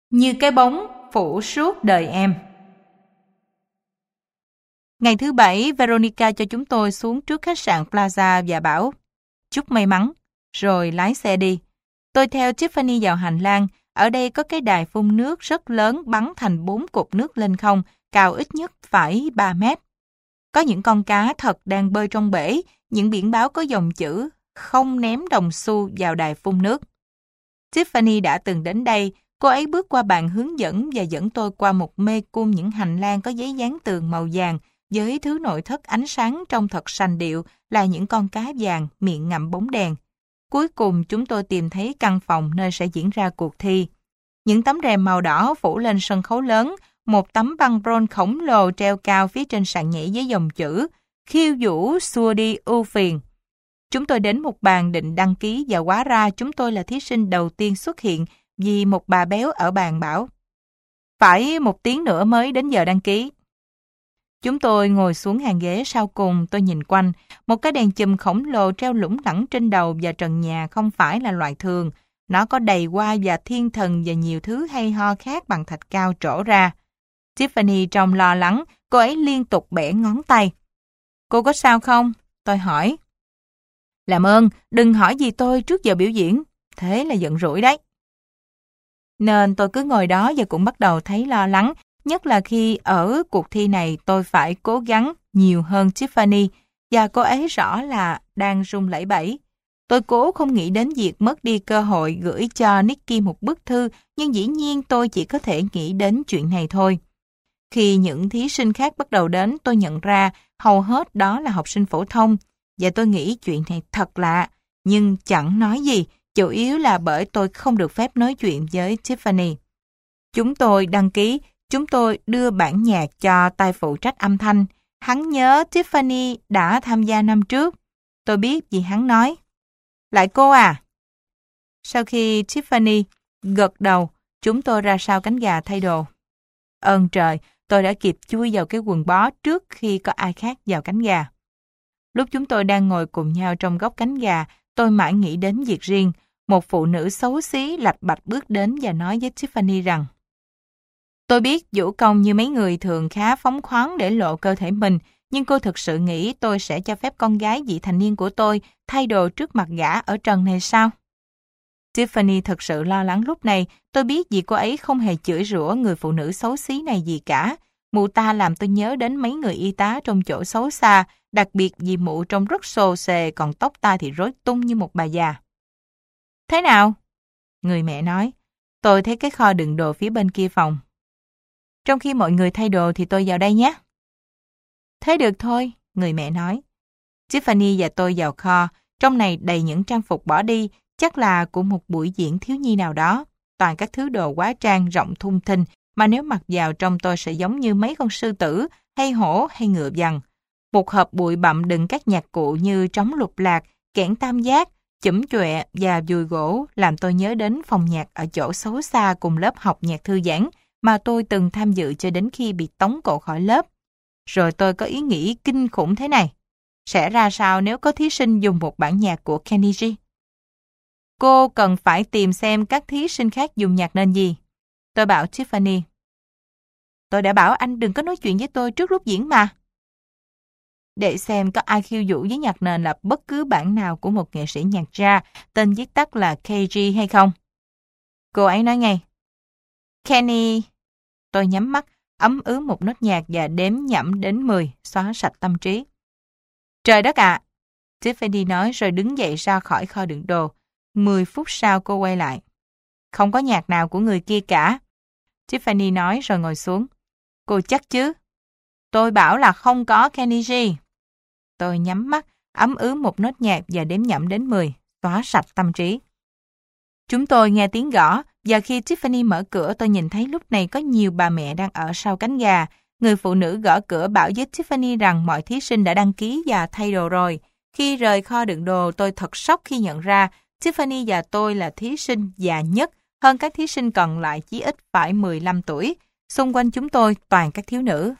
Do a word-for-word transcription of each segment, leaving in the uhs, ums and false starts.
Như cái bóng phủ suốt đời em. Ngày thứ bảy, Veronica cho chúng tôi xuống trước khách sạn Plaza và bảo chúc may mắn, rồi lái xe đi. Tôi theo Tiffany vào hành lang. Ở đây có cái đài phun nước rất lớn bắn thành bốn cột nước lên không, cao ít nhất phải ba mét. Có những con cá thật đang bơi trong bể, những biển báo có dòng chữ không ném đồng xu vào đài phun nước. Tiffany đã từng đến đây. Cô ấy bước qua bàn hướng dẫn và dẫn tôi qua một mê cung những hành lang có giấy dán tường màu vàng với thứ nội thất ánh sáng trông thật sành điệu là những con cá vàng miệng ngậm bóng đèn. Cuối cùng chúng tôi tìm thấy căn phòng nơi sẽ diễn ra cuộc thi. Những tấm rèm màu đỏ phủ lên sân khấu lớn, một tấm băng rôn khổng lồ treo cao phía trên sàn nhảy với dòng chữ khiêu vũ xua đi ưu phiền. Chúng tôi đến một bàn định đăng ký và hóa ra chúng tôi là thí sinh đầu tiên xuất hiện vì một bà béo ở bàn bảo phải một tiếng nữa mới đến giờ đăng ký. Chúng tôi ngồi xuống hàng ghế sau cùng. Tôi nhìn quanh, một cái đèn chùm khổng lồ treo lủng lẳng trên đầu và trần nhà không phải là loại thường. Nó có đầy hoa và thiên thần và nhiều thứ hay ho khác bằng thạch cao trổ ra. Tiffany trông lo lắng, cô ấy liên tục bẻ ngón tay. Cô có sao không? Tôi hỏi. Làm ơn, đừng hỏi gì tôi trước giờ biểu diễn. Thế là giận rủi đấy. Nên tôi cứ ngồi đó và cũng bắt đầu thấy lo lắng, nhất là khi ở cuộc thi này tôi phải cố gắng nhiều hơn Tiffany và cô ấy rõ là đang run lẩy bẩy. Tôi cố không nghĩ đến việc mất đi cơ hội gửi cho Nicky một bức thư, nhưng dĩ nhiên tôi chỉ có thể nghĩ đến chuyện này thôi. Khi những thí sinh khác bắt đầu đến, tôi nhận ra hầu hết đó là học sinh phổ thông, và tôi nghĩ chuyện này thật lạ, nhưng chẳng nói gì. Chủ yếu là bởi tôi không được phép nói chuyện với Tiffany. Chúng tôi đăng ký, chúng tôi đưa bản nhạc cho tay phụ trách âm thanh. Hắn nhớ Tiffany đã tham gia năm trước. Tôi biết vì hắn nói. Lại cô à? Sau khi Tiffany gật đầu, chúng tôi ra sau cánh gà thay đồ. Ơn trời, tôi đã kịp chui vào cái quần bó trước khi có ai khác vào cánh gà. Lúc chúng tôi đang ngồi cùng nhau trong góc cánh gà, tôi mãi nghĩ đến việc riêng. Một phụ nữ xấu xí lạch bạch bước đến và nói với Tiffany rằng tôi biết vũ công như mấy người thường khá phóng khoáng để lộ cơ thể mình, nhưng cô thực sự nghĩ tôi sẽ cho phép con gái vị thành niên của tôi thay đồ trước mặt gã ở trần này sao? Tiffany thật sự lo lắng lúc này. Tôi biết vì cô ấy không hề chửi rủa người phụ nữ xấu xí này gì cả. Mụ ta làm tôi nhớ đến mấy người y tá trong chỗ xấu xa, đặc biệt vì mụ trông rất xồ xề, còn tóc ta thì rối tung như một bà già. Thế nào? Người mẹ nói. Tôi thấy cái kho đựng đồ phía bên kia phòng. Trong khi mọi người thay đồ thì tôi vào đây nhé. Thế được thôi, người mẹ nói. Tiffany và tôi vào kho. Trong này đầy những trang phục bỏ đi, chắc là của một buổi diễn thiếu nhi nào đó. Toàn các thứ đồ hóa trang rộng thùng thình mà nếu mặc vào trong tôi sẽ giống như mấy con sư tử, hay hổ, hay ngựa vằn. Một hộp bụi bặm đựng các nhạc cụ như trống lục lạc, kẽn tam giác, chủm chọe và dùi gỗ làm tôi nhớ đến phòng nhạc ở chỗ xấu xa cùng lớp học nhạc thư giãn mà tôi từng tham dự cho đến khi bị tống cổ khỏi lớp. Rồi tôi có ý nghĩ kinh khủng thế này. Sẽ ra sao nếu có thí sinh dùng một bản nhạc của Kenny G? Cô cần phải tìm xem các thí sinh khác dùng nhạc nền gì. Tôi bảo Tiffany. Tôi đã bảo anh đừng có nói chuyện với tôi trước lúc diễn mà. Để xem có ai khiêu vũ với nhạc nền là bất cứ bản nào của một nghệ sĩ nhạc jazz, tên viết tắt là K G hay không? Cô ấy nói ngay. Kenny. Tôi nhắm mắt, ấm ứ một nốt nhạc và đếm nhẩm đến mười, xóa sạch tâm trí. Trời đất ạ! À, Tiffany nói rồi đứng dậy ra khỏi kho đựng đồ. Mười phút sau cô quay lại. Không có nhạc nào của người kia cả. Tiffany nói rồi ngồi xuống. Cô chắc chứ? Tôi bảo là không có Kenny G. Tôi nhắm mắt, ấm ứ một nốt nhạc và đếm nhẩm đến mười, xóa sạch tâm trí. Chúng tôi nghe tiếng gõ, và khi Tiffany mở cửa tôi nhìn thấy lúc này có nhiều bà mẹ đang ở sau cánh gà. Người phụ nữ gõ cửa bảo với Tiffany rằng mọi thí sinh đã đăng ký và thay đồ rồi. Khi rời kho đựng đồ, tôi thật sốc khi nhận ra Tiffany và tôi là thí sinh già nhất, hơn các thí sinh còn lại chí ít phải mười lăm tuổi. Xung quanh chúng tôi toàn các thiếu nữ.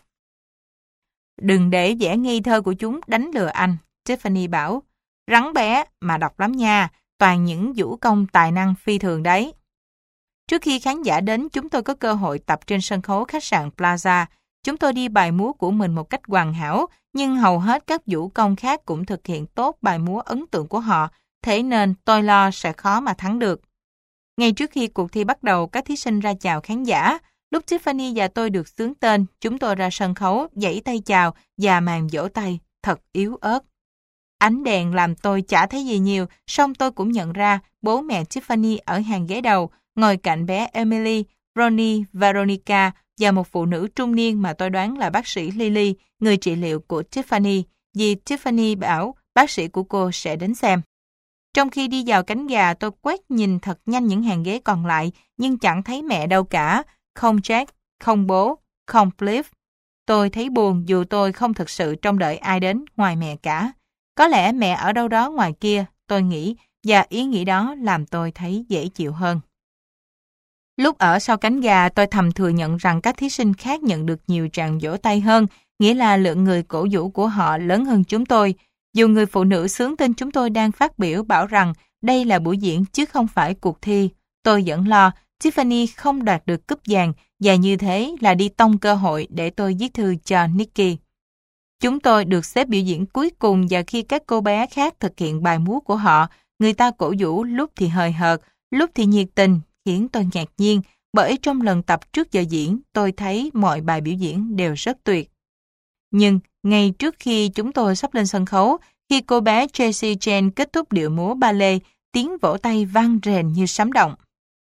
Đừng để vẻ nghi thơ của chúng đánh lừa anh, Tiffany bảo. Rắn bé mà độc lắm nha, toàn những vũ công tài năng phi thường đấy. Trước khi khán giả đến, chúng tôi có cơ hội tập trên sân khấu khách sạn Plaza. Chúng tôi đi bài múa của mình một cách hoàn hảo, nhưng hầu hết các vũ công khác cũng thực hiện tốt bài múa ấn tượng của họ, thế nên tôi lo sẽ khó mà thắng được. Ngay trước khi cuộc thi bắt đầu, các thí sinh ra chào khán giả. Lúc Tiffany và tôi được xướng tên, chúng tôi ra sân khấu, giãy tay chào và màn vỗ tay thật yếu ớt. Ánh đèn làm tôi chả thấy gì nhiều, song tôi cũng nhận ra bố mẹ Tiffany ở hàng ghế đầu, ngồi cạnh bé Emily, Ronnie, Veronica và một phụ nữ trung niên mà tôi đoán là bác sĩ Lily, người trị liệu của Tiffany, vì Tiffany bảo bác sĩ của cô sẽ đến xem. Trong khi đi vào cánh gà, tôi quét nhìn thật nhanh những hàng ghế còn lại, nhưng chẳng thấy mẹ đâu cả. Không Jack, không bố, không Cliff. Tôi thấy buồn dù tôi không thực sự trông đợi ai đến ngoài mẹ cả. Có lẽ mẹ ở đâu đó ngoài kia, tôi nghĩ, và ý nghĩ đó làm tôi thấy dễ chịu hơn. Lúc ở sau cánh gà, tôi thầm thừa nhận rằng các thí sinh khác nhận được nhiều tràng vỗ tay hơn, nghĩa là lượng người cổ vũ của họ lớn hơn chúng tôi. Dù người phụ nữ xướng tên chúng tôi đang phát biểu bảo rằng đây là buổi diễn chứ không phải cuộc thi, tôi vẫn lo Tiffany không đạt được cúp vàng và như thế là đi tông cơ hội để tôi viết thư cho Nikki. Chúng tôi được xếp biểu diễn cuối cùng và khi các cô bé khác thực hiện bài múa của họ, người ta cổ vũ lúc thì hời hợt, lúc thì nhiệt tình, khiến tôi ngạc nhiên bởi trong lần tập trước giờ diễn tôi thấy mọi bài biểu diễn đều rất tuyệt. Nhưng ngay trước khi chúng tôi sắp lên sân khấu, khi cô bé Jessie Jane kết thúc điệu múa ballet, tiếng vỗ tay vang rền như sấm động.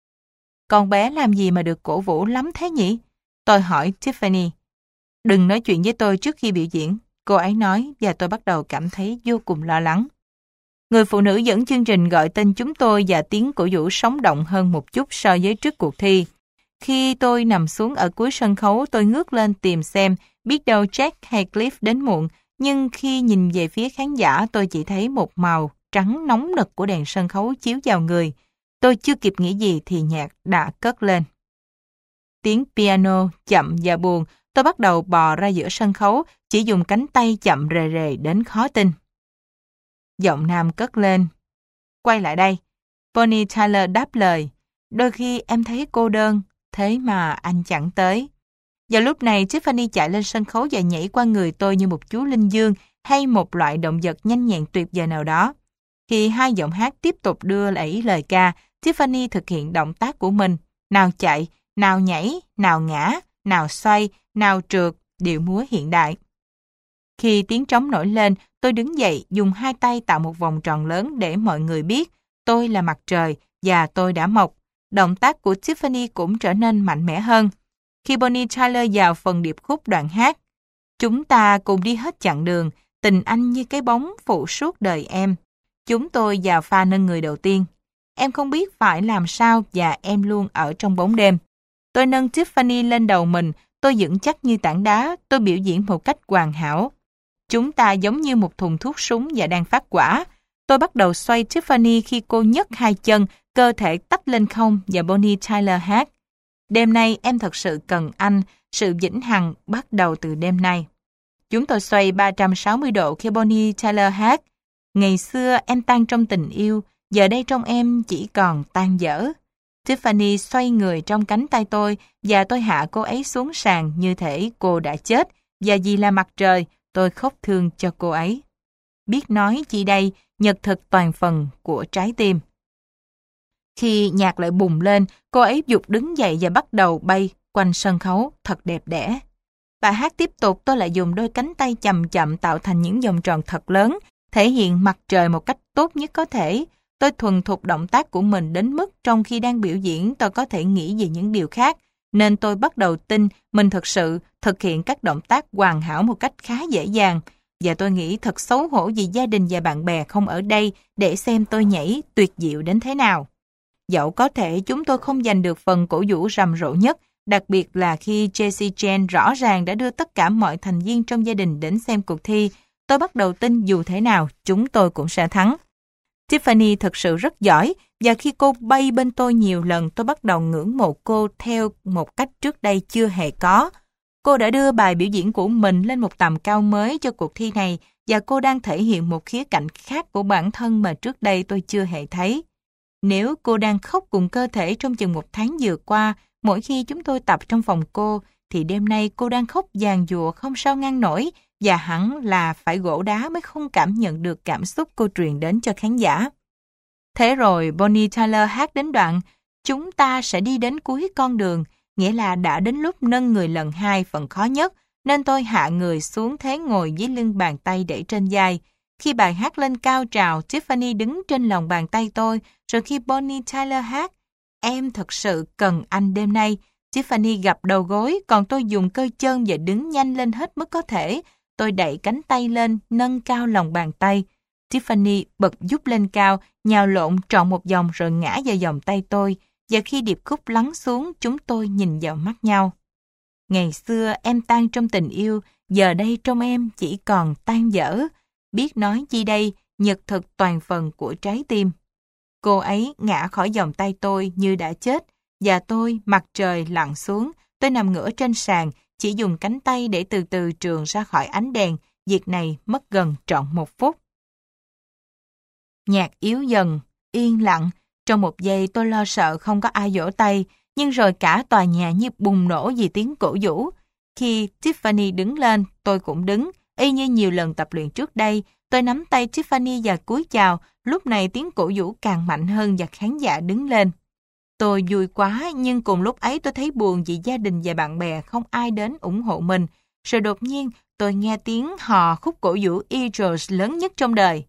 Con bé làm gì mà được cổ vũ lắm thế nhỉ? Tôi hỏi Tiffany. Đừng nói chuyện với tôi trước khi biểu diễn, cô ấy nói và tôi bắt đầu cảm thấy vô cùng lo lắng. Người phụ nữ dẫn chương trình gọi tên chúng tôi và tiếng cổ vũ sống động hơn một chút so với trước cuộc thi. Khi tôi nằm xuống ở cuối sân khấu, tôi ngước lên tìm xem biết đâu Jack hay Cliff đến muộn, nhưng khi nhìn về phía khán giả tôi chỉ thấy một màu trắng nóng nực của đèn sân khấu chiếu vào người. Tôi chưa kịp nghĩ gì thì nhạc đã cất lên. Tiếng piano chậm và buồn, tôi bắt đầu bò ra giữa sân khấu, chỉ dùng cánh tay chậm rề rề đến khó tin. Giọng nam cất lên. Quay lại đây. Bonnie Tyler đáp lời. Đôi khi em thấy cô đơn, thế mà anh chẳng tới. Vào lúc này, Tiffany chạy lên sân khấu và nhảy qua người tôi như một chú linh dương hay một loại động vật nhanh nhẹn tuyệt vời nào đó. Khi hai giọng hát tiếp tục đưa đẩy lời ca, Tiffany thực hiện động tác của mình. Nào chạy, nào nhảy, nào ngã, nào xoay, nào trượt, điệu múa hiện đại. Khi tiếng trống nổi lên, tôi đứng dậy dùng hai tay tạo một vòng tròn lớn để mọi người biết tôi là mặt trời và tôi đã mọc. Động tác của Tiffany cũng trở nên mạnh mẽ hơn. Khi Bonnie Tyler vào phần điệp khúc đoạn hát, chúng ta cùng đi hết chặng đường, tình anh như cái bóng phụ suốt đời em. Chúng tôi vào pha nâng người đầu tiên. Em không biết phải làm sao và em luôn ở trong bóng đêm. Tôi nâng Tiffany lên đầu mình, tôi vững chắc như tảng đá, tôi biểu diễn một cách hoàn hảo. Chúng ta giống như một thùng thuốc súng và đang phát quả. Tôi bắt đầu xoay Tiffany khi cô nhấc hai chân, cơ thể tách lên không và Bonnie Tyler hát. Đêm nay em thật sự cần anh, sự vĩnh hằng bắt đầu từ đêm nay. Chúng tôi xoay ba trăm sáu mươi độ khi Bonnie Tyler hát. Ngày xưa em tan trong tình yêu, giờ đây trong em chỉ còn tan dở. Tiffany xoay người trong cánh tay tôi và tôi hạ cô ấy xuống sàn như thể cô đã chết và vì là mặt trời, tôi khóc thương cho cô ấy. Biết nói chi đây, nhật thực toàn phần của trái tim. Khi nhạc lại bùng lên, cô ấy giục đứng dậy và bắt đầu bay quanh sân khấu thật đẹp đẽ. Bài hát tiếp tục, tôi lại dùng đôi cánh tay chậm chậm tạo thành những vòng tròn thật lớn, thể hiện mặt trời một cách tốt nhất có thể. Tôi thuần thục động tác của mình đến mức trong khi đang biểu diễn tôi có thể nghĩ về những điều khác, nên tôi bắt đầu tin mình thực sự thực hiện các động tác hoàn hảo một cách khá dễ dàng. Và tôi nghĩ thật xấu hổ vì gia đình và bạn bè không ở đây để xem tôi nhảy tuyệt diệu đến thế nào. Dẫu có thể chúng tôi không giành được phần cổ vũ rầm rộ nhất, đặc biệt là khi Jessie Jane rõ ràng đã đưa tất cả mọi thành viên trong gia đình đến xem cuộc thi, tôi bắt đầu tin dù thế nào chúng tôi cũng sẽ thắng. Tiffany thực sự rất giỏi và khi cô bay bên tôi nhiều lần tôi bắt đầu ngưỡng mộ cô theo một cách trước đây chưa hề có. Cô đã đưa bài biểu diễn của mình lên một tầm cao mới cho cuộc thi này và cô đang thể hiện một khía cạnh khác của bản thân mà trước đây tôi chưa hề thấy. Nếu cô đang khóc cùng cơ thể trong chừng một tháng vừa qua, mỗi khi chúng tôi tập trong phòng cô, thì đêm nay cô đang khóc giàn giụa không sao ngăn nổi, và hẳn là phải gỗ đá mới không cảm nhận được cảm xúc cô truyền đến cho khán giả. Thế rồi Bonnie Tyler hát đến đoạn "Chúng ta sẽ đi đến cuối con đường", nghĩa là đã đến lúc nâng người lần hai phần khó nhất, nên tôi hạ người xuống thế ngồi dưới lưng bàn tay để trên vai. Khi bài hát lên cao trào, Tiffany đứng trên lòng bàn tay tôi, rồi khi Bonnie Tyler hát "Em thật sự cần anh đêm nay", Tiffany gập đầu gối, còn tôi dùng cơ chân và đứng nhanh lên hết mức có thể. Tôi đẩy cánh tay lên, nâng cao lòng bàn tay. Tiffany bật dút lên cao, nhào lộn trọn một vòng rồi ngã vào vòng tay tôi. Và khi điệp khúc lắng xuống, chúng tôi nhìn vào mắt nhau. Ngày xưa em tan trong tình yêu, giờ đây trong em chỉ còn tan dở. Biết nói chi đây, nhật thực toàn phần của trái tim. Cô ấy ngã khỏi vòng tay tôi như đã chết, và tôi, mặt trời lặn xuống, tôi nằm ngửa trên sàn, chỉ dùng cánh tay để từ từ trườn ra khỏi ánh đèn. Việc này mất gần trọn một phút. Nhạc yếu dần, yên lặng. Trong một giây tôi lo sợ không có ai vỗ tay, nhưng rồi cả tòa nhà như bùng nổ vì tiếng cổ vũ. Khi Tiffany đứng lên, tôi cũng đứng, y như nhiều lần tập luyện trước đây. Tôi nắm tay Tiffany và cúi chào, lúc này tiếng cổ vũ càng mạnh hơn và khán giả đứng lên. Tôi vui quá, nhưng cùng lúc ấy tôi thấy buồn vì gia đình và bạn bè không ai đến ủng hộ mình. Rồi đột nhiên, tôi nghe tiếng hò khúc cổ vũ Eagles lớn nhất trong đời.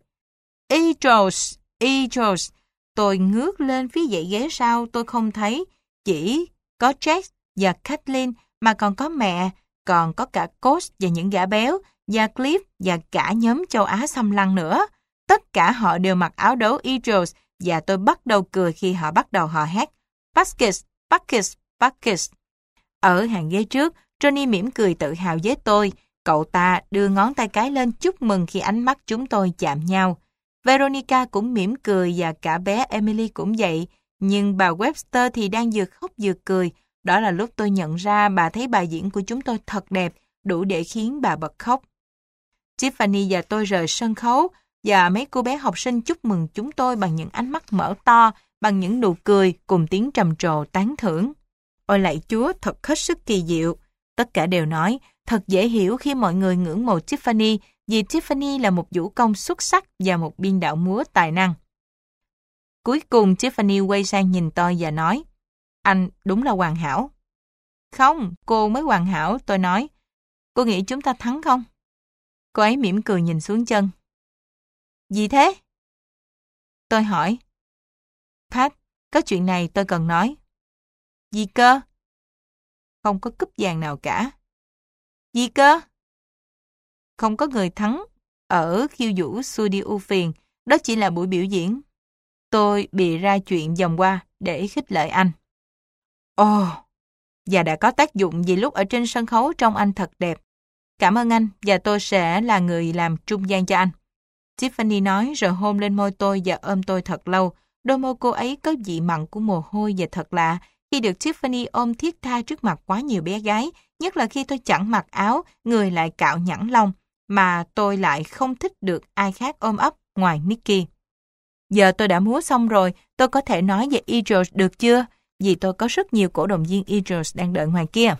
Eagles, Eagles. Tôi ngước lên phía dãy ghế sau, tôi không thấy chỉ có Jack và Kathleen mà còn có mẹ, còn có cả coach và những gã béo, và Cliff và cả nhóm châu Á xâm lăng nữa. Tất cả họ đều mặc áo đấu Eagles và tôi bắt đầu cười khi họ bắt đầu hò hét Buckets, Buckets, Buckets. Ở hàng ghế trước, Johnny mỉm cười tự hào với tôi. Cậu ta đưa ngón tay cái lên chúc mừng khi ánh mắt chúng tôi chạm nhau. Veronica cũng mỉm cười và cả bé Emily cũng vậy. Nhưng bà Webster thì đang vừa khóc vừa cười. Đó là lúc tôi nhận ra bà thấy bài diễn của chúng tôi thật đẹp, đủ để khiến bà bật khóc. Tiffany và tôi rời sân khấu và mấy cô bé học sinh chúc mừng chúng tôi bằng những ánh mắt mở to, bằng những nụ cười cùng tiếng trầm trồ tán thưởng. Ôi lạy Chúa, thật hết sức kỳ diệu. Tất cả đều nói, thật dễ hiểu khi mọi người ngưỡng mộ Tiffany, vì Tiffany là một vũ công xuất sắc và một biên đạo múa tài năng. Cuối cùng Tiffany quay sang nhìn tôi và nói, anh đúng là hoàn hảo. Không, cô mới hoàn hảo, tôi nói. Cô nghĩ chúng ta thắng không? Cô ấy mỉm cười nhìn xuống chân. Gì thế? Tôi hỏi. Pat, có chuyện này tôi cần nói. Gì cơ? Không có cúp vàng nào cả. Gì cơ? Không có người thắng ở khiêu vũ Sudi ưu phiền, đó chỉ là buổi biểu diễn. Tôi bịa ra chuyện vòng qua để khích lệ anh. Ồ, và đã có tác dụng vì lúc ở trên sân khấu trông anh thật đẹp. Cảm ơn anh và tôi sẽ là người làm trung gian cho anh. Tiffany nói rồi hôn lên môi tôi và ôm tôi thật lâu. Đôi môi cô ấy có vị mặn của mồ hôi và thật lạ. Khi được Tiffany ôm thiết tha trước mặt quá nhiều bé gái, nhất là khi tôi chẳng mặc áo, người lại cạo nhẵn lông, mà tôi lại không thích được ai khác ôm ấp ngoài Nicky. Giờ tôi đã múa xong rồi, tôi có thể nói về Eagles được chưa? Vì tôi có rất nhiều cổ động viên Eagles đang đợi ngoài kia.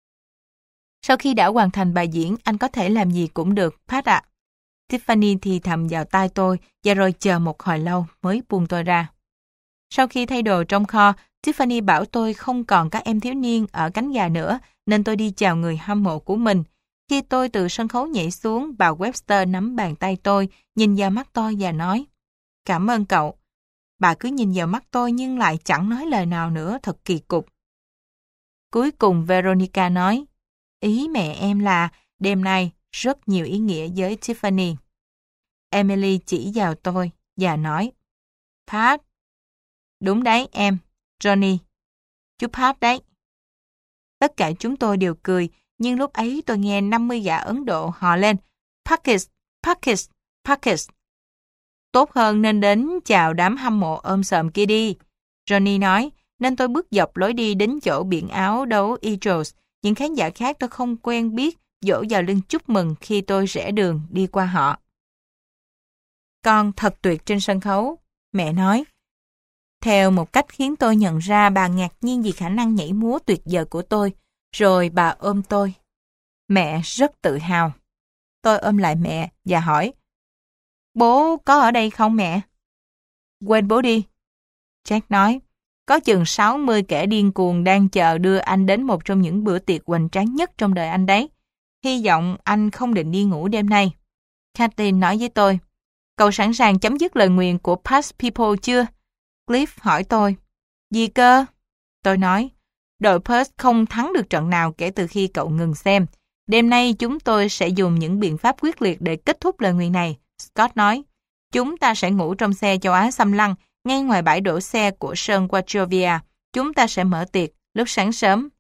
Sau khi đã hoàn thành bài diễn, anh có thể làm gì cũng được, Pat ạ. Tiffany thì thầm vào tai tôi và rồi chờ một hồi lâu mới buông tôi ra. Sau khi thay đồ trong kho, Tiffany bảo tôi không còn các em thiếu niên ở cánh gà nữa, nên tôi đi chào người hâm mộ của mình. Khi tôi từ sân khấu nhảy xuống, bà Webster nắm bàn tay tôi, nhìn vào mắt tôi và nói, cảm ơn cậu. Bà cứ nhìn vào mắt tôi nhưng lại chẳng nói lời nào nữa, thật kỳ cục. Cuối cùng Veronica nói, ý mẹ em là đêm nay rất nhiều ý nghĩa với Tiffany. Emily chỉ vào tôi và nói, Pat. Đúng đấy em, Johnny. Chú Pat đấy. Tất cả chúng tôi đều cười, nhưng lúc ấy tôi nghe năm mươi gã Ấn Độ hò lên, Pakis, Pakis, Pakis. Tốt hơn nên đến chào đám hâm mộ ôm sòm kia đi. Johnny nói, nên tôi bước dọc lối đi đến chỗ biển áo đấu Eagles. Những khán giả khác tôi không quen biết vỗ vào lưng chúc mừng khi tôi rẽ đường đi qua họ. Con thật tuyệt trên sân khấu, mẹ nói. theo một cách khiến tôi nhận ra bà ngạc nhiên vì khả năng nhảy múa tuyệt vời của tôi. Rồi bà ôm tôi. Mẹ rất tự hào. Tôi ôm lại mẹ và hỏi, bố có ở đây không mẹ? Quên bố đi. Jack nói, có chừng sáu mươi kẻ điên cuồng đang chờ đưa anh đến một trong những bữa tiệc hoành tráng nhất trong đời anh đấy. Hy vọng anh không định đi ngủ đêm nay. Kathleen nói với tôi, cậu sẵn sàng chấm dứt lời nguyền của Past People chưa? Cliff hỏi tôi, gì cơ? Tôi nói, đội Perth không thắng được trận nào kể từ khi cậu ngừng xem. Đêm nay chúng tôi sẽ dùng những biện pháp quyết liệt để kết thúc lời nguyền này. Scott nói, chúng ta sẽ ngủ trong xe châu Á xâm lăng, ngay ngoài bãi đổ xe của Sơn Wachovia. Chúng ta sẽ mở tiệc lúc sáng sớm.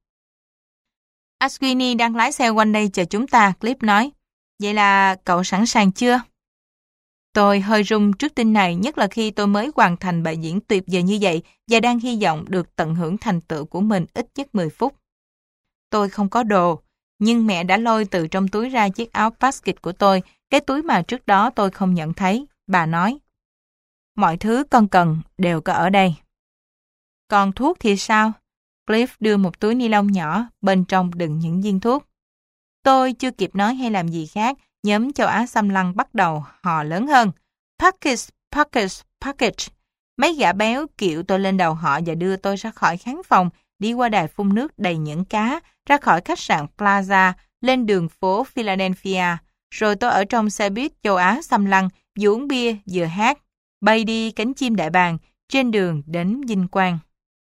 Aswini đang lái xe quanh đây chờ chúng ta, Cliff nói. Vậy là cậu sẵn sàng chưa? Tôi hơi run trước tin này, nhất là khi tôi mới hoàn thành bài diễn tuyệt vời như vậy và đang hy vọng được tận hưởng thành tựu của mình ít nhất mười phút. Tôi không có đồ, nhưng mẹ đã lôi từ trong túi ra chiếc áo basket của tôi, cái túi mà trước đó tôi không nhận thấy. Bà nói, mọi thứ con cần đều có ở đây. Còn thuốc thì sao? Cliff đưa một túi ni lông nhỏ, bên trong đựng những viên thuốc. Tôi chưa kịp nói hay làm gì khác, nhóm châu Á xâm lăng bắt đầu hò lớn hơn. Package, package, package. Mấy gã béo kiệu tôi lên đầu họ và đưa tôi ra khỏi khán phòng, đi qua đài phun nước đầy những cá, ra khỏi khách sạn Plaza, lên đường phố Philadelphia. Rồi tôi ở trong xe buýt châu Á xâm lăng, vừa uống bia vừa hát, bay đi cánh chim đại bàng, trên đường đến vinh quang.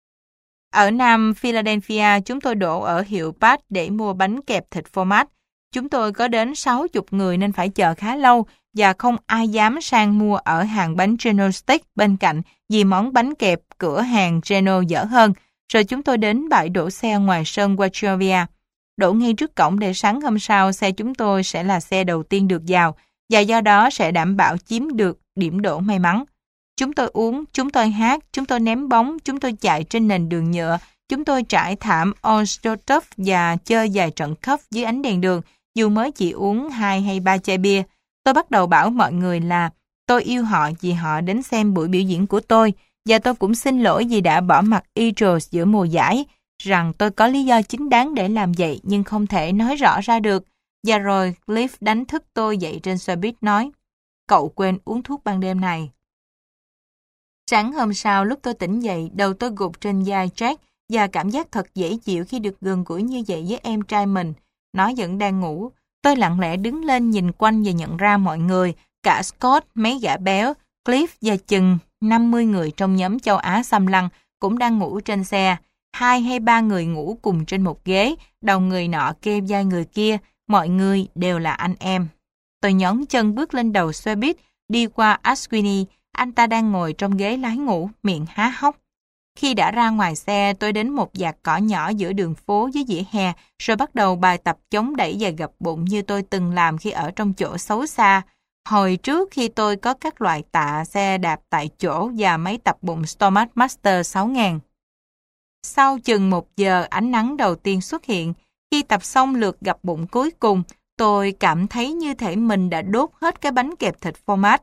Ở Nam Philadelphia, chúng tôi đổ ở hiệu Pat để mua bánh kẹp thịt phô mát. Chúng tôi có đến sáu mươi người nên phải chờ khá lâu và không ai dám sang mua ở hàng bánh Geno Steak bên cạnh vì món bánh kẹp cửa hàng Geno dở hơn. Rồi chúng tôi đến bãi đổ xe ngoài sân Wachovia. Đổ ngay trước cổng để sáng hôm sau xe chúng tôi sẽ là xe đầu tiên được vào và do đó sẽ đảm bảo chiếm được điểm đỗ may mắn. Chúng tôi uống, chúng tôi hát, chúng tôi ném bóng, chúng tôi chạy trên nền đường nhựa, chúng tôi trải thảm Ostrotov và chơi vài trận golf dưới ánh đèn đường, dù mới chỉ uống hai hay ba chai bia. Tôi bắt đầu bảo mọi người là tôi yêu họ vì họ đến xem buổi biểu diễn của tôi, và tôi cũng xin lỗi vì đã bỏ mặc Eagles giữa mùa giải, rằng tôi có lý do chính đáng để làm vậy nhưng không thể nói rõ ra được. Và rồi Cliff đánh thức tôi dậy trên xe buýt nói, cậu quên uống thuốc ban đêm này. Sáng hôm sau lúc tôi tỉnh dậy, đầu tôi gục trên vai Jack và cảm giác thật dễ chịu khi được gần gũi như vậy với em trai mình. Nó vẫn đang ngủ. Tôi lặng lẽ đứng lên nhìn quanh và nhận ra mọi người, cả Scott, mấy gã béo, Cliff và chừng năm mươi người trong nhóm châu Á xâm lăng cũng đang ngủ trên xe. Hai hay ba người ngủ cùng trên một ghế, đầu người nọ kê vai người kia, mọi người đều là anh em. Tôi nhón chân bước lên đầu xe buýt, đi qua Aswini. Anh ta đang ngồi trong ghế lái ngủ, miệng há hốc. Khi đã ra ngoài xe, tôi đến một vạt cỏ nhỏ giữa đường phố với vỉa hè, rồi bắt đầu bài tập chống đẩy và gập bụng như tôi từng làm khi ở trong chỗ xấu xa. Hồi trước khi tôi có các loại tạ xe đạp tại chỗ và máy tập bụng Stomach Master sáu nghìn. Sau chừng một giờ, ánh nắng đầu tiên xuất hiện. Khi tập xong lượt gập bụng cuối cùng, tôi cảm thấy như thể mình đã đốt hết cái bánh kẹp thịt phô mát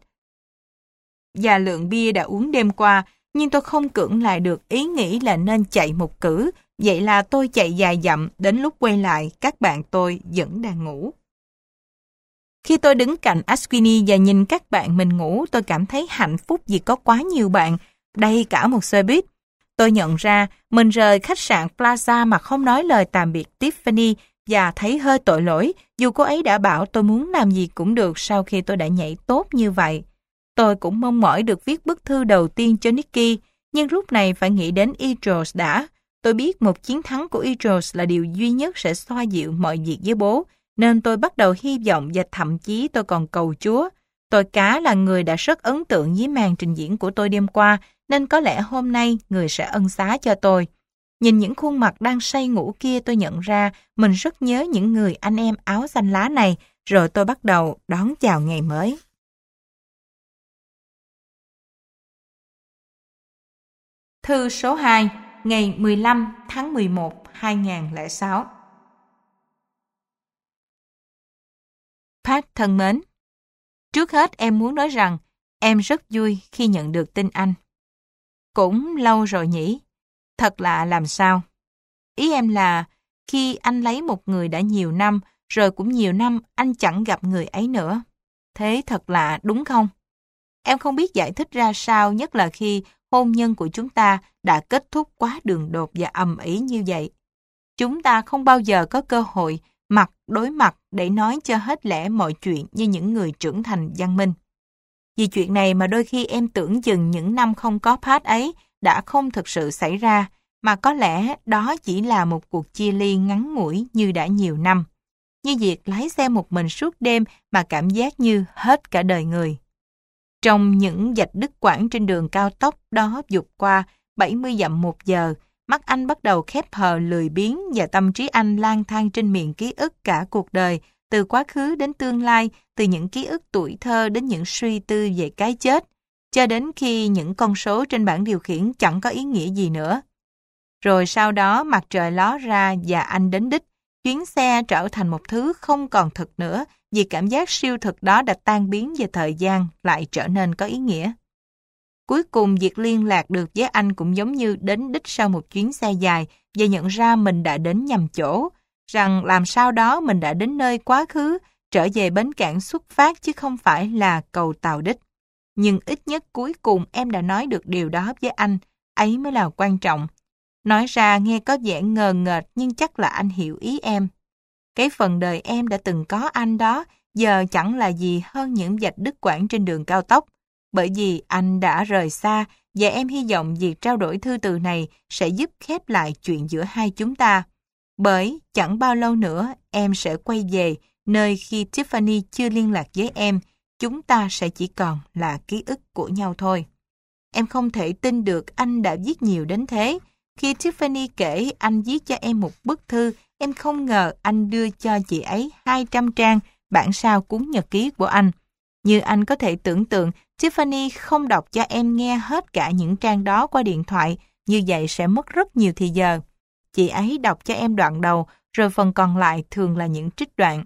và lượng bia đã uống đêm qua, nhưng tôi không cưỡng lại được ý nghĩ là nên chạy một cử. Vậy là tôi chạy dài dặm, đến lúc quay lại, các bạn tôi vẫn đang ngủ. Khi tôi đứng cạnh Aswini và nhìn các bạn mình ngủ, tôi cảm thấy hạnh phúc vì có quá nhiều bạn, đầy cả một xe buýt. Tôi nhận ra mình rời khách sạn Plaza mà không nói lời tạm biệt Tiffany và thấy hơi tội lỗi, dù cô ấy đã bảo tôi muốn làm gì cũng được sau khi tôi đã nhảy tốt như vậy. Tôi cũng mong mỏi được viết bức thư đầu tiên cho Nicky, nhưng lúc này phải nghĩ đến Eagles đã. Tôi biết một chiến thắng của Eagles là điều duy nhất sẽ xoa dịu mọi việc với bố, nên tôi bắt đầu hy vọng và thậm chí tôi còn cầu Chúa. Tôi cá là người đã rất ấn tượng với màn trình diễn của tôi đêm qua, nên có lẽ hôm nay người sẽ ân xá cho tôi. Nhìn những khuôn mặt đang say ngủ kia, tôi nhận ra mình rất nhớ những người anh em áo xanh lá này, rồi tôi bắt đầu đón chào ngày mới. Thư số hai, ngày mười lăm tháng mười một năm hai nghìn không trăm lẻ sáu. Pat thân mến, trước hết em muốn nói rằng em rất vui khi nhận được tin anh. Cũng lâu rồi nhỉ? Thật lạ làm sao? Ý em là khi anh lấy một người đã nhiều năm, rồi cũng nhiều năm anh chẳng gặp người ấy nữa. Thế thật lạ đúng không? Em không biết giải thích ra sao, nhất là khi hôn nhân của chúng ta đã kết thúc quá đường đột và ầm ĩ như vậy. Chúng ta không bao giờ có cơ hội mặt đối mặt để nói cho hết lẽ mọi chuyện như những người trưởng thành văn minh. Vì chuyện này mà đôi khi em tưởng chừng những năm không có Pat ấy đã không thực sự xảy ra, mà có lẽ đó chỉ là một cuộc chia ly ngắn ngủi như đã nhiều năm. Như việc lái xe một mình suốt đêm mà cảm giác như hết cả đời người. Trong những vạch đứt quãng trên đường cao tốc đó vụt qua bảy mươi dặm một giờ, mắt anh bắt đầu khép hờ lười biếng và tâm trí anh lang thang trên miền ký ức cả cuộc đời, từ quá khứ đến tương lai, từ những ký ức tuổi thơ đến những suy tư về cái chết, cho đến khi những con số trên bảng điều khiển chẳng có ý nghĩa gì nữa. Rồi sau đó mặt trời ló ra và anh đến đích, chuyến xe trở thành một thứ không còn thực nữa, vì cảm giác siêu thực đó đã tan biến và thời gian lại trở nên có ý nghĩa. Cuối cùng việc liên lạc được với anh cũng giống như đến đích sau một chuyến xe dài và nhận ra mình đã đến nhầm chỗ, rằng làm sao đó mình đã đến nơi quá khứ, trở về bến cảng xuất phát chứ không phải là cầu tàu đích. Nhưng ít nhất cuối cùng em đã nói được điều đó với anh, ấy mới là quan trọng. Nói ra nghe có vẻ ngờ nghệch nhưng chắc là anh hiểu ý em. Cái phần đời em đã từng có anh đó giờ chẳng là gì hơn những vạch đứt quãng trên đường cao tốc. Bởi vì anh đã rời xa và em hy vọng việc trao đổi thư từ này sẽ giúp khép lại chuyện giữa hai chúng ta. Bởi chẳng bao lâu nữa em sẽ quay về nơi khi Tiffany chưa liên lạc với em, chúng ta sẽ chỉ còn là ký ức của nhau thôi. Em không thể tin được anh đã viết nhiều đến thế. Khi Tiffany kể anh viết cho em một bức thư, em không ngờ anh đưa cho chị ấy hai trăm trang bản sao cuốn nhật ký của anh. Như anh có thể tưởng tượng, Tiffany không đọc cho em nghe hết cả những trang đó qua điện thoại, như vậy sẽ mất rất nhiều thời giờ. Chị ấy đọc cho em đoạn đầu, rồi phần còn lại thường là những trích đoạn.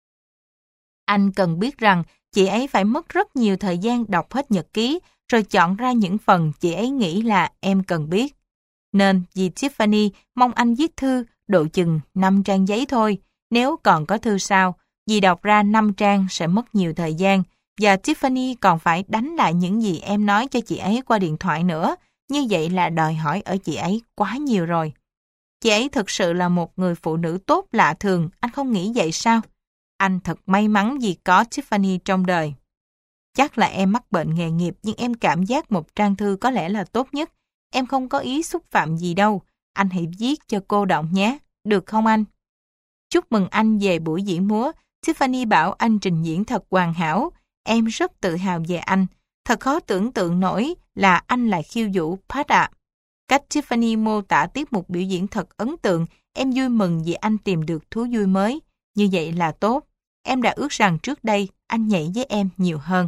Anh cần biết rằng chị ấy phải mất rất nhiều thời gian đọc hết nhật ký, rồi chọn ra những phần chị ấy nghĩ là em cần biết. Nên vì Tiffany mong anh viết thư độ chừng năm trang giấy thôi, nếu còn có thư sau, vì đọc ra năm trang sẽ mất nhiều thời gian, và Tiffany còn phải đánh lại những gì em nói cho chị ấy qua điện thoại nữa, như vậy là đòi hỏi ở chị ấy quá nhiều rồi. Chị ấy thực sự là một người phụ nữ tốt lạ thường, anh không nghĩ vậy sao? Anh thật may mắn vì có Tiffany trong đời. Chắc là em mắc bệnh nghề nghiệp, nhưng em cảm giác một trang thư có lẽ là tốt nhất. Em không có ý xúc phạm gì đâu, anh hãy viết cho cô đọng nhé, được không anh? Chúc mừng anh về buổi diễn múa, Tiffany bảo anh trình diễn thật hoàn hảo. Em rất tự hào về anh, thật khó tưởng tượng nổi là anh lại khiêu vũ Pat ạ. Cách Tiffany mô tả tiếp một biểu diễn thật ấn tượng, em vui mừng vì anh tìm được thú vui mới. Như vậy là tốt. Em đã ước rằng trước đây anh nhảy với em nhiều hơn.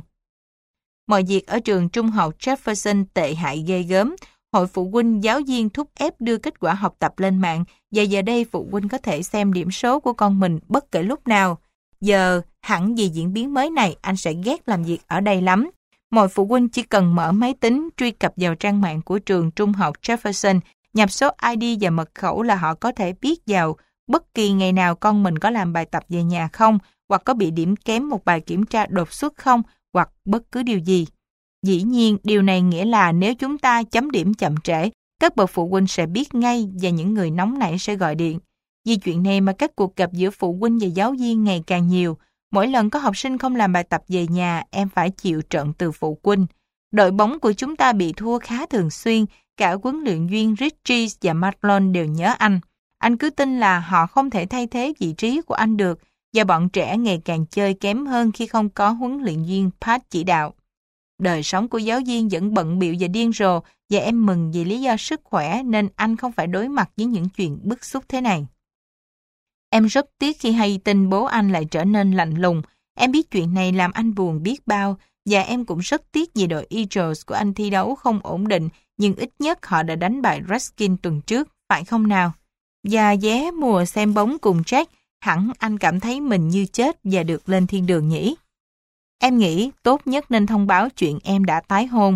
Mọi việc ở trường trung học Jefferson tệ hại ghê gớm. Hội phụ huynh giáo viên thúc ép đưa kết quả học tập lên mạng, và giờ đây phụ huynh có thể xem điểm số của con mình bất kể lúc nào. Giờ hẳn vì diễn biến mới này anh sẽ ghét làm việc ở đây lắm. Mọi phụ huynh chỉ cần mở máy tính, truy cập vào trang mạng của trường trung học Jefferson, nhập số i đê và mật khẩu là họ có thể biết vào bất kỳ ngày nào con mình có làm bài tập về nhà không, hoặc có bị điểm kém một bài kiểm tra đột xuất không, hoặc bất cứ điều gì. Dĩ nhiên, điều này nghĩa là nếu chúng ta chấm điểm chậm trễ, các bậc phụ huynh sẽ biết ngay và những người nóng nảy sẽ gọi điện. Vì chuyện này mà các cuộc gặp giữa phụ huynh và giáo viên ngày càng nhiều. Mỗi lần có học sinh không làm bài tập về nhà, em phải chịu trận từ phụ huynh. Đội bóng của chúng ta bị thua khá thường xuyên, cả huấn luyện viên Richie và Marlon đều nhớ anh. Anh cứ tin là họ không thể thay thế vị trí của anh được, và bọn trẻ ngày càng chơi kém hơn khi không có huấn luyện viên Pat chỉ đạo. Đời sống của giáo viên vẫn bận bịu và điên rồ, và em mừng vì lý do sức khỏe nên anh không phải đối mặt với những chuyện bức xúc thế này. Em rất tiếc khi hay tin bố anh lại trở nên lạnh lùng. Em biết chuyện này làm anh buồn biết bao, và em cũng rất tiếc vì đội Eagles của anh thi đấu không ổn định, nhưng ít nhất họ đã đánh bại Redskins tuần trước, phải không nào? Và vé mùa xem bóng cùng Jack, hẳn anh cảm thấy mình như chết và được lên thiên đường nhỉ? Em nghĩ tốt nhất nên thông báo chuyện em đã tái hôn.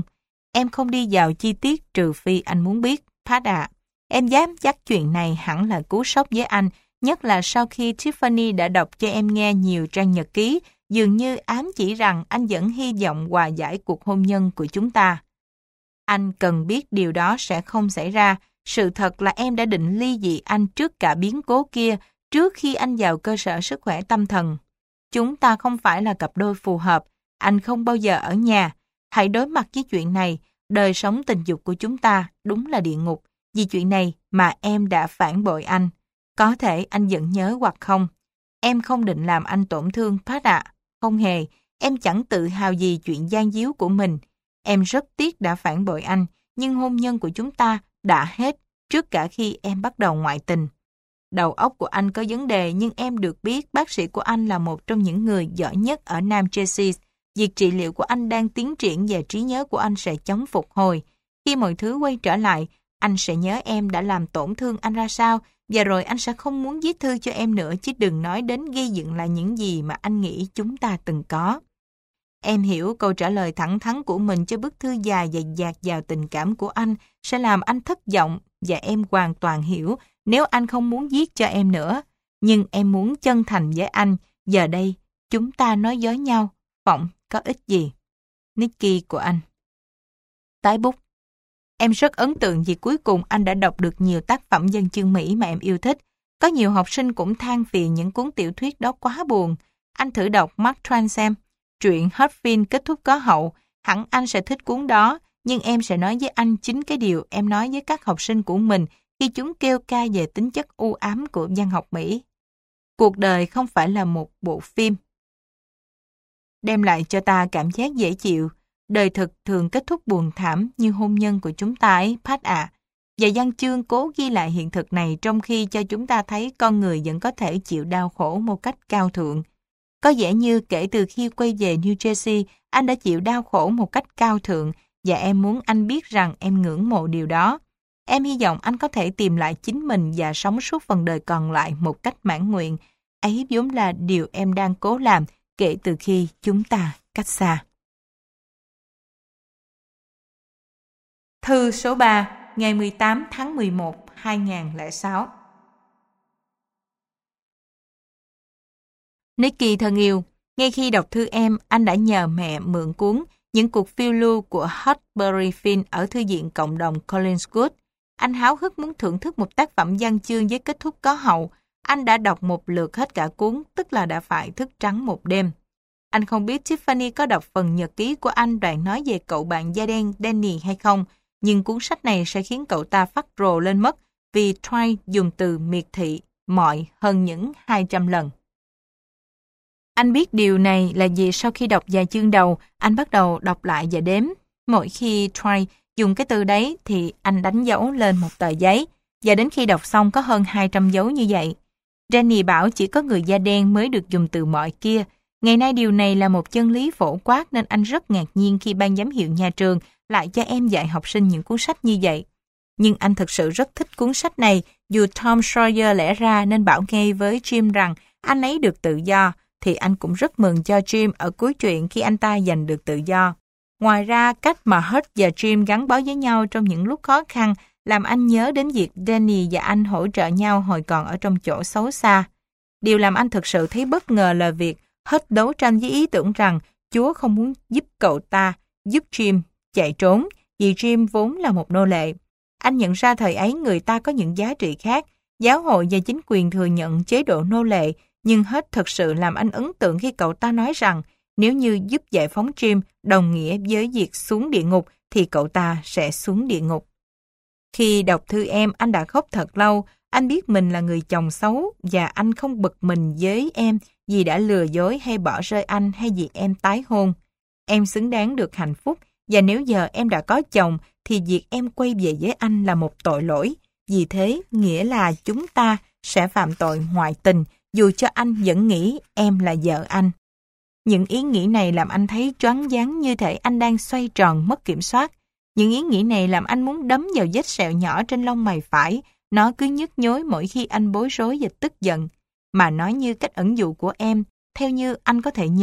Em không đi vào chi tiết trừ phi anh muốn biết, Pat ạ. Em dám chắc chuyện này hẳn là cú sốc với anh, nhất là sau khi Tiffany đã đọc cho em nghe nhiều trang nhật ký, dường như ám chỉ rằng anh vẫn hy vọng hòa giải cuộc hôn nhân của chúng ta. Anh cần biết điều đó sẽ không xảy ra. Sự thật là em đã định ly dị anh trước cả biến cố kia, trước khi anh vào cơ sở sức khỏe tâm thần. Chúng ta không phải là cặp đôi phù hợp. Anh không bao giờ ở nhà. Hãy đối mặt với chuyện này. Đời sống tình dục của chúng ta đúng là địa ngục. Vì chuyện này mà em đã phản bội anh. Có thể anh vẫn nhớ hoặc không. Em không định làm anh tổn thương, Pat ạ. Không hề. Em chẳng tự hào gì chuyện gian díu của mình. Em rất tiếc đã phản bội anh, nhưng hôn nhân của chúng ta đã hết trước cả khi em bắt đầu ngoại tình. Đầu óc của anh có vấn đề, nhưng em được biết bác sĩ của anh là một trong những người giỏi nhất ở Nam Jersey. Việc trị liệu của anh đang tiến triển và trí nhớ của anh sẽ chóng phục hồi. Khi mọi thứ quay trở lại, anh sẽ nhớ em đã làm tổn thương anh ra sao, và rồi anh sẽ không muốn viết thư cho em nữa, chứ đừng nói đến gây dựng lại những gì mà anh nghĩ chúng ta từng có. Em hiểu câu trả lời thẳng thắn của mình cho bức thư dài và dạt vào tình cảm của anh sẽ làm anh thất vọng, và em hoàn toàn hiểu nếu anh không muốn viết cho em nữa. Nhưng em muốn chân thành với anh. Giờ đây, chúng ta nói dối nhau, phỏng có ích gì. Nicky của anh. Tái bút. Em rất ấn tượng vì cuối cùng anh đã đọc được nhiều tác phẩm văn chương Mỹ mà em yêu thích. Có nhiều học sinh cũng than phiền những cuốn tiểu thuyết đó quá buồn. Anh thử đọc Mark Twain xem. Truyện Husfield kết thúc có hậu. Hẳn anh sẽ thích cuốn đó, nhưng em sẽ nói với anh chính cái điều em nói với các học sinh của mình khi chúng kêu ca về tính chất u ám của văn học Mỹ. Cuộc đời không phải là một bộ phim đem lại cho ta cảm giác dễ chịu. Đời thực thường kết thúc buồn thảm như hôn nhân của chúng ta ấy, Pat ạ. Và văn chương cố ghi lại hiện thực này trong khi cho chúng ta thấy con người vẫn có thể chịu đau khổ một cách cao thượng. Có vẻ như kể từ khi quay về New Jersey, anh đã chịu đau khổ một cách cao thượng, và em muốn anh biết rằng em ngưỡng mộ điều đó. Em hy vọng anh có thể tìm lại chính mình và sống suốt phần đời còn lại một cách mãn nguyện. Ấy vốn là điều em đang cố làm kể từ khi chúng ta cách xa. Thư số ba, ngày mười tám tháng mười một, hai nghìn không trăm lẻ sáu. Nicky thân yêu, ngay khi đọc thư em, anh đã nhờ mẹ mượn cuốn Những cuộc phiêu lưu của Huckleberry Finn ở thư viện cộng đồng Collinswood. Anh háo hức muốn thưởng thức một tác phẩm văn chương với kết thúc có hậu. Anh đã đọc một lượt hết cả cuốn, tức là đã phải thức trắng một đêm. Anh không biết Tiffany có đọc phần nhật ký của anh đoạn nói về cậu bạn da đen Danny hay không, nhưng cuốn sách này sẽ khiến cậu ta phát rồ lên mất vì Troy dùng từ miệt thị mọi hơn những hai trăm lần. Anh biết điều này là vì sau khi đọc vài chương đầu, anh bắt đầu đọc lại và đếm. Mỗi khi Troy dùng cái từ đấy thì anh đánh dấu lên một tờ giấy, và đến khi đọc xong có hơn hai trăm dấu như vậy. Danny bảo chỉ có người da đen mới được dùng từ mọi kia. Ngày nay điều này là một chân lý phổ quát nên anh rất ngạc nhiên khi ban giám hiệu nhà trường lại cho em dạy học sinh những cuốn sách như vậy. Nhưng anh thực sự rất thích cuốn sách này, dù Tom Sawyer lẽ ra nên bảo ngay với Jim rằng anh ấy được tự do, thì anh cũng rất mừng cho Jim ở cuối chuyện khi anh ta giành được tự do. Ngoài ra, cách mà Hurt và Jim gắn bó với nhau trong những lúc khó khăn làm anh nhớ đến việc Danny và anh hỗ trợ nhau hồi còn ở trong chỗ xấu xa. Điều làm anh thực sự thấy bất ngờ là việc Hurt đấu tranh với ý tưởng rằng Chúa không muốn giúp cậu ta, giúp Jim chạy trốn, vì Jim vốn là một nô lệ. Anh nhận ra thời ấy người ta có những giá trị khác, giáo hội và chính quyền thừa nhận chế độ nô lệ, nhưng Hurt thực sự làm anh ấn tượng khi cậu ta nói rằng nếu như giúp giải phóng Jim đồng nghĩa với việc xuống địa ngục thì cậu ta sẽ xuống địa ngục. Khi đọc thư em, anh đã khóc thật lâu. Anh biết mình là người chồng xấu và anh không bực mình với em vì đã lừa dối hay bỏ rơi anh hay vì em tái hôn. Em xứng đáng được hạnh phúc và nếu giờ em đã có chồng thì việc em quay về với anh là một tội lỗi. Vì thế, nghĩa là chúng ta sẽ phạm tội ngoại tình dù cho anh vẫn nghĩ em là vợ anh. Những ý nghĩ này làm anh thấy choáng váng như thể anh đang xoay tròn mất kiểm soát. Những ý nghĩ này làm anh muốn đấm vào vết sẹo nhỏ trên lông mày phải. Nó cứ nhức nhối mỗi khi anh bối rối và tức giận. Mà nói như cách ẩn dụ của em, theo như anh có thể nhớ,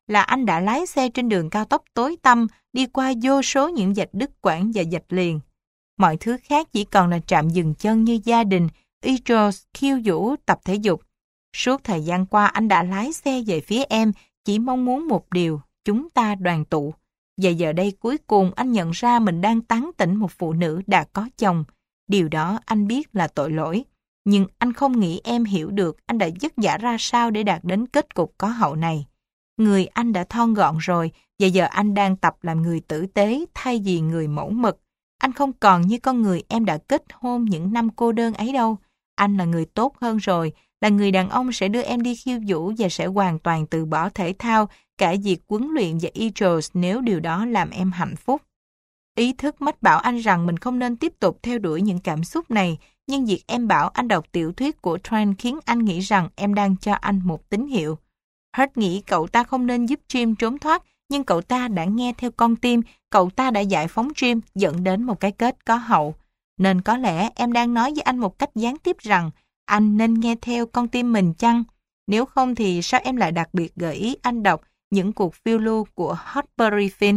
là anh đã lái xe trên đường cao tốc tối tăm, đi qua vô số những vạch đứt quãng và vạch liền. Mọi thứ khác chỉ còn là trạm dừng chân như gia đình, Idris khiêu vũ, tập thể dục. Suốt thời gian qua anh đã lái xe về phía em, chỉ mong muốn một điều, chúng ta đoàn tụ. Và giờ đây cuối cùng anh nhận ra mình đang tán tỉnh một phụ nữ đã có chồng. Điều đó anh biết là tội lỗi. Nhưng anh không nghĩ em hiểu được anh đã vất vả ra sao để đạt đến kết cục có hậu này. Người anh đã thon gọn rồi, và giờ anh đang tập làm người tử tế thay vì người mẫu mực. Anh không còn như con người em đã kết hôn những năm cô đơn ấy đâu. Anh là người tốt hơn rồi, là người đàn ông sẽ đưa em đi khiêu vũ và sẽ hoàn toàn từ bỏ thể thao, cả việc huấn luyện và Idris nếu điều đó làm em hạnh phúc. Ý thức mách bảo anh rằng mình không nên tiếp tục theo đuổi những cảm xúc này, nhưng việc em bảo anh đọc tiểu thuyết của Trent khiến anh nghĩ rằng em đang cho anh một tín hiệu. Hurt nghĩ cậu ta không nên giúp Jim trốn thoát, nhưng cậu ta đã nghe theo con tim, cậu ta đã giải phóng Jim dẫn đến một cái kết có hậu. Nên có lẽ em đang nói với anh một cách gián tiếp rằng anh nên nghe theo con tim mình chăng? Nếu không thì sao em lại đặc biệt gợi ý anh đọc những cuộc phiêu lưu của Huckleberry Finn?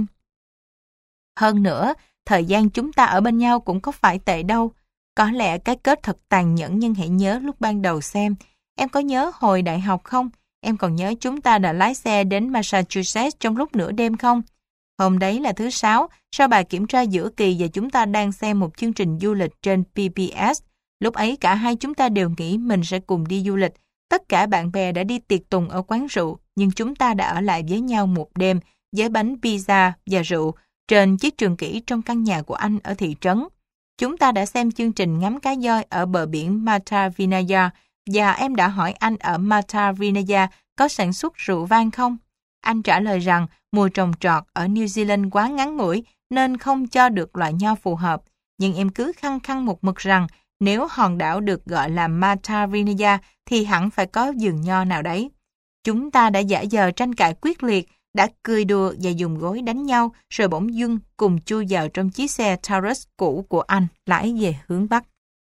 Hơn nữa, thời gian chúng ta ở bên nhau cũng có phải tệ đâu. Có lẽ cái kết thật tàn nhẫn, nhưng hãy nhớ lúc ban đầu xem. Em có nhớ hồi đại học không? Em còn nhớ chúng ta đã lái xe đến Massachusetts trong lúc nửa đêm không? Hôm đấy là thứ Sáu, sau bài kiểm tra giữa kỳ và chúng ta đang xem một chương trình du lịch trên pê bê ét. Lúc ấy cả hai chúng ta đều nghĩ mình sẽ cùng đi du lịch. Tất cả bạn bè đã đi tiệc tùng ở quán rượu, nhưng chúng ta đã ở lại với nhau một đêm với bánh pizza và rượu trên chiếc trường kỷ trong căn nhà của anh ở thị trấn. Chúng ta đã xem chương trình ngắm cá voi ở bờ biển Mata Vinaya và em đã hỏi anh ở Mata Vinaya có sản xuất rượu vang không? Anh trả lời rằng mùa trồng trọt ở New Zealand quá ngắn ngủi nên không cho được loại nho phù hợp. Nhưng em cứ khăng khăng một mực rằng nếu hòn đảo được gọi là Mata Vinaya thì hẳn phải có vườn nho nào đấy. Chúng ta đã giả vờ tranh cãi quyết liệt, đã cười đùa và dùng gối đánh nhau, rồi bỗng dưng cùng chui vào trong chiếc xe Taurus cũ của anh lái về hướng Bắc.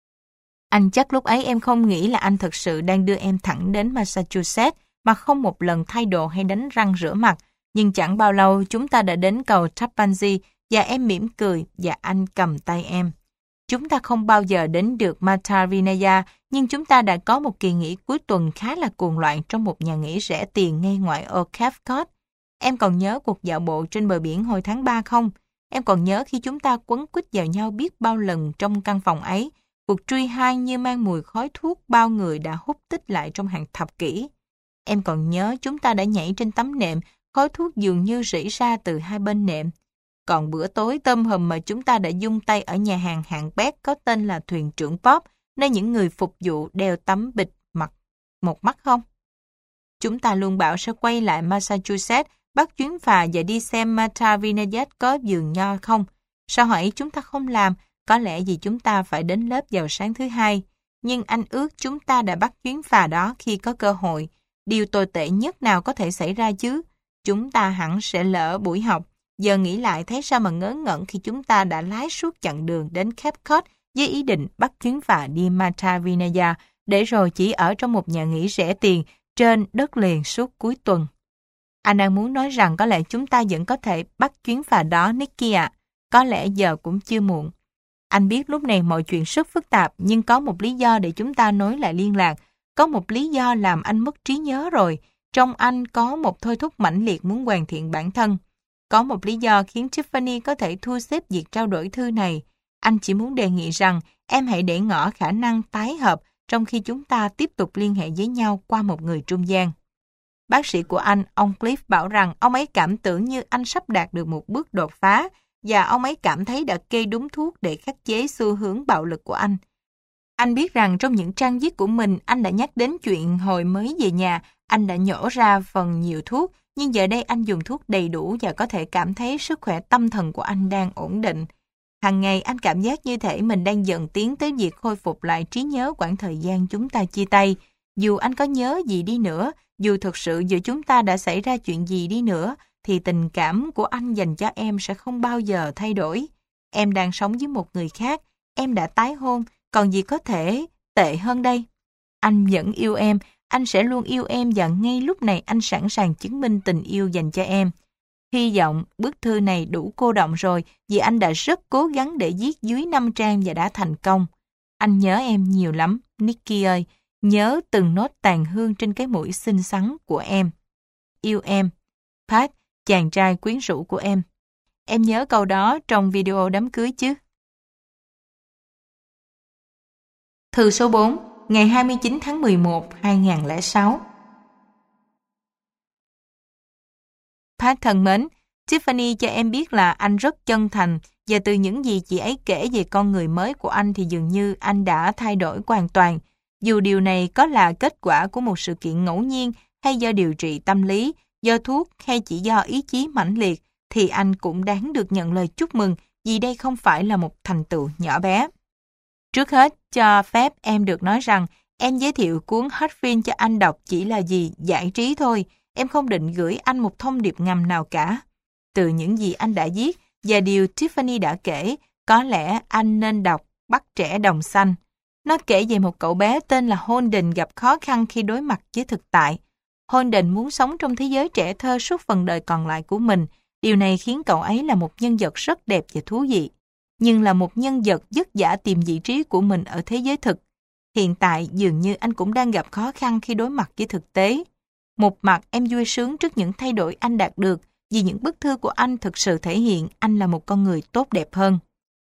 Anh chắc lúc ấy em không nghĩ là anh thực sự đang đưa em thẳng đến Massachusetts mà không một lần thay đồ hay đánh răng rửa mặt. Nhưng chẳng bao lâu chúng ta đã đến cầu Tappanzee và em mỉm cười và anh cầm tay em. Chúng ta không bao giờ đến được Mata Vinaya, nhưng chúng ta đã có một kỳ nghỉ cuối tuần khá là cuồng loạn trong một nhà nghỉ rẻ tiền ngay ngoại ô Cape Cod. Em còn nhớ cuộc dạo bộ trên bờ biển hồi tháng ba không? Em còn nhớ khi chúng ta quấn quýt vào nhau biết bao lần trong căn phòng ấy, cuộc truy hai như mang mùi khói thuốc bao người đã hút tích lại trong hàng thập kỷ. Em còn nhớ chúng ta đã nhảy trên tấm nệm, khói thuốc dường như rỉ ra từ hai bên nệm. Còn bữa tối tôm hùm mà chúng ta đã dung tay ở nhà hàng hạng bét có tên là Thuyền trưởng Bob, nơi những người phục vụ đeo tấm bịt mặt một mắt không? Chúng ta luôn bảo sẽ quay lại Massachusetts, bắt chuyến phà và đi xem Mata Vinaya có vườn nho không. Sao hỏi chúng ta không làm? Có lẽ vì chúng ta phải đến lớp vào sáng thứ hai. Nhưng anh ước chúng ta đã bắt chuyến phà đó khi có cơ hội. Điều tồi tệ nhất nào có thể xảy ra chứ? Chúng ta hẳn sẽ lỡ buổi học. Giờ nghĩ lại thấy sao mà ngớ ngẩn khi chúng ta đã lái suốt chặng đường đến Cape Cod với ý định bắt chuyến phà đi Mata Vinaya để rồi chỉ ở trong một nhà nghỉ rẻ tiền trên đất liền suốt cuối tuần. Anh đang muốn nói rằng có lẽ chúng ta vẫn có thể bắt chuyến phà đó, Nicky ạ. Có lẽ giờ cũng chưa muộn. Anh biết lúc này mọi chuyện rất phức tạp, nhưng có một lý do để chúng ta nối lại liên lạc. Có một lý do làm anh mất trí nhớ rồi. Trong anh có một thôi thúc mãnh liệt muốn hoàn thiện bản thân. Có một lý do khiến Tiffany có thể thu xếp việc trao đổi thư này. Anh chỉ muốn đề nghị rằng em hãy để ngỏ khả năng tái hợp trong khi chúng ta tiếp tục liên hệ với nhau qua một người trung gian. Bác sĩ của anh, ông Cliff bảo rằng ông ấy cảm tưởng như anh sắp đạt được một bước đột phá và ông ấy cảm thấy đã kê đúng thuốc để khắc chế xu hướng bạo lực của anh. Anh biết rằng trong những trang viết của mình anh đã nhắc đến chuyện hồi mới về nhà, anh đã nhổ ra phần nhiều thuốc, nhưng giờ đây anh dùng thuốc đầy đủ và có thể cảm thấy sức khỏe tâm thần của anh đang ổn định. Hàng ngày anh cảm giác như thể mình đang dần tiến tới việc khôi phục lại trí nhớ quãng thời gian chúng ta chia tay. Dù anh có nhớ gì đi nữa, dù thực sự giữa chúng ta đã xảy ra chuyện gì đi nữa, thì tình cảm của anh dành cho em sẽ không bao giờ thay đổi. Em đang sống với một người khác, em đã tái hôn, còn gì có thể tệ hơn đây? Anh vẫn yêu em, anh sẽ luôn yêu em và ngay lúc này anh sẵn sàng chứng minh tình yêu dành cho em. Hy vọng bức thư này đủ cô đọng rồi vì anh đã rất cố gắng để viết dưới năm trang và đã thành công. Anh nhớ em nhiều lắm, Nicky ơi, nhớ từng nốt tàn hương trên cái mũi xinh xắn của em. Yêu em. Pat, chàng trai quyến rũ của em. Em nhớ câu đó trong video đám cưới chứ? Thư số bốn, ngày hai mươi chín tháng mười một năm hai nghìn không trăm lẻ sáu. Pat thân mến, Tiffany cho em biết là anh rất chân thành và từ những gì chị ấy kể về con người mới của anh thì dường như anh đã thay đổi hoàn toàn. Dù điều này có là kết quả của một sự kiện ngẫu nhiên hay do điều trị tâm lý, do thuốc hay chỉ do ý chí mãnh liệt, thì anh cũng đáng được nhận lời chúc mừng vì đây không phải là một thành tựu nhỏ bé. Trước hết, cho phép em được nói rằng em giới thiệu cuốn Heartfield cho anh đọc chỉ là gì giải trí thôi. Em không định gửi anh một thông điệp ngầm nào cả. Từ những gì anh đã viết và điều Tiffany đã kể, có lẽ anh nên đọc Bắt trẻ đồng xanh. Nó kể về một cậu bé tên là Holden gặp khó khăn khi đối mặt với thực tại. Holden muốn sống trong thế giới trẻ thơ suốt phần đời còn lại của mình. Điều này khiến cậu ấy là một nhân vật rất đẹp và thú vị, nhưng là một nhân vật vất vả tìm vị trí của mình ở thế giới thực. Hiện tại dường như anh cũng đang gặp khó khăn khi đối mặt với thực tế. Một mặt em vui sướng trước những thay đổi anh đạt được vì những bức thư của anh thực sự thể hiện anh là một con người tốt đẹp hơn.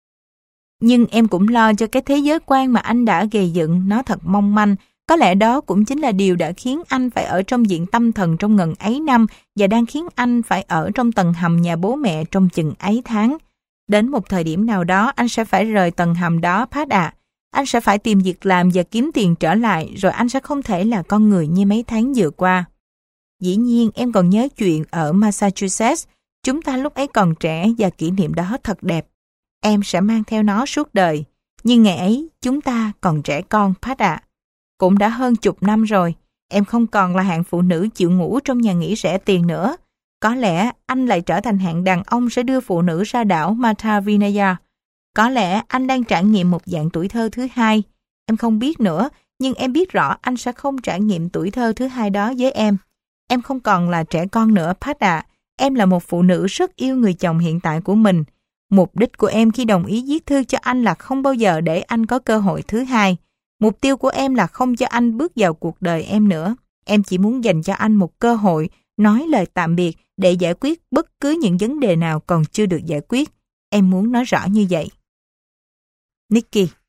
Nhưng em cũng lo cho cái thế giới quan mà anh đã gây dựng, nó thật mong manh. Có lẽ đó cũng chính là điều đã khiến anh phải ở trong viện tâm thần trong ngần ấy năm và đang khiến anh phải ở trong tầng hầm nhà bố mẹ trong chừng ấy tháng. Đến một thời điểm nào đó anh sẽ phải rời tầng hầm đó, Pat ạ. Anh sẽ phải tìm việc làm và kiếm tiền trở lại, rồi anh sẽ không thể là con người như mấy tháng vừa qua. Dĩ nhiên em còn nhớ chuyện ở Massachusetts. Chúng ta lúc ấy còn trẻ và kỷ niệm đó thật đẹp. Em sẽ mang theo nó suốt đời. Nhưng ngày ấy chúng ta còn trẻ con, Pat ạ. Cũng đã hơn chục năm rồi. Em không còn là hạng phụ nữ chịu ngủ trong nhà nghỉ rẻ tiền nữa. Có lẽ anh lại trở thành hạng đàn ông sẽ đưa phụ nữ ra đảo Mata Vinaya. Có lẽ anh đang trải nghiệm một dạng tuổi thơ thứ hai. Em không biết nữa, nhưng em biết rõ anh sẽ không trải nghiệm tuổi thơ thứ hai đó với em. Em không còn là trẻ con nữa, Pat ạ. Em là một phụ nữ rất yêu người chồng hiện tại của mình. Mục đích của em khi đồng ý viết thư cho anh là không bao giờ để anh có cơ hội thứ hai. Mục tiêu của em là không cho anh bước vào cuộc đời em nữa. Em chỉ muốn dành cho anh một cơ hội nói lời tạm biệt để giải quyết bất cứ những vấn đề nào còn chưa được giải quyết. Em muốn nói rõ như vậy. Nicky.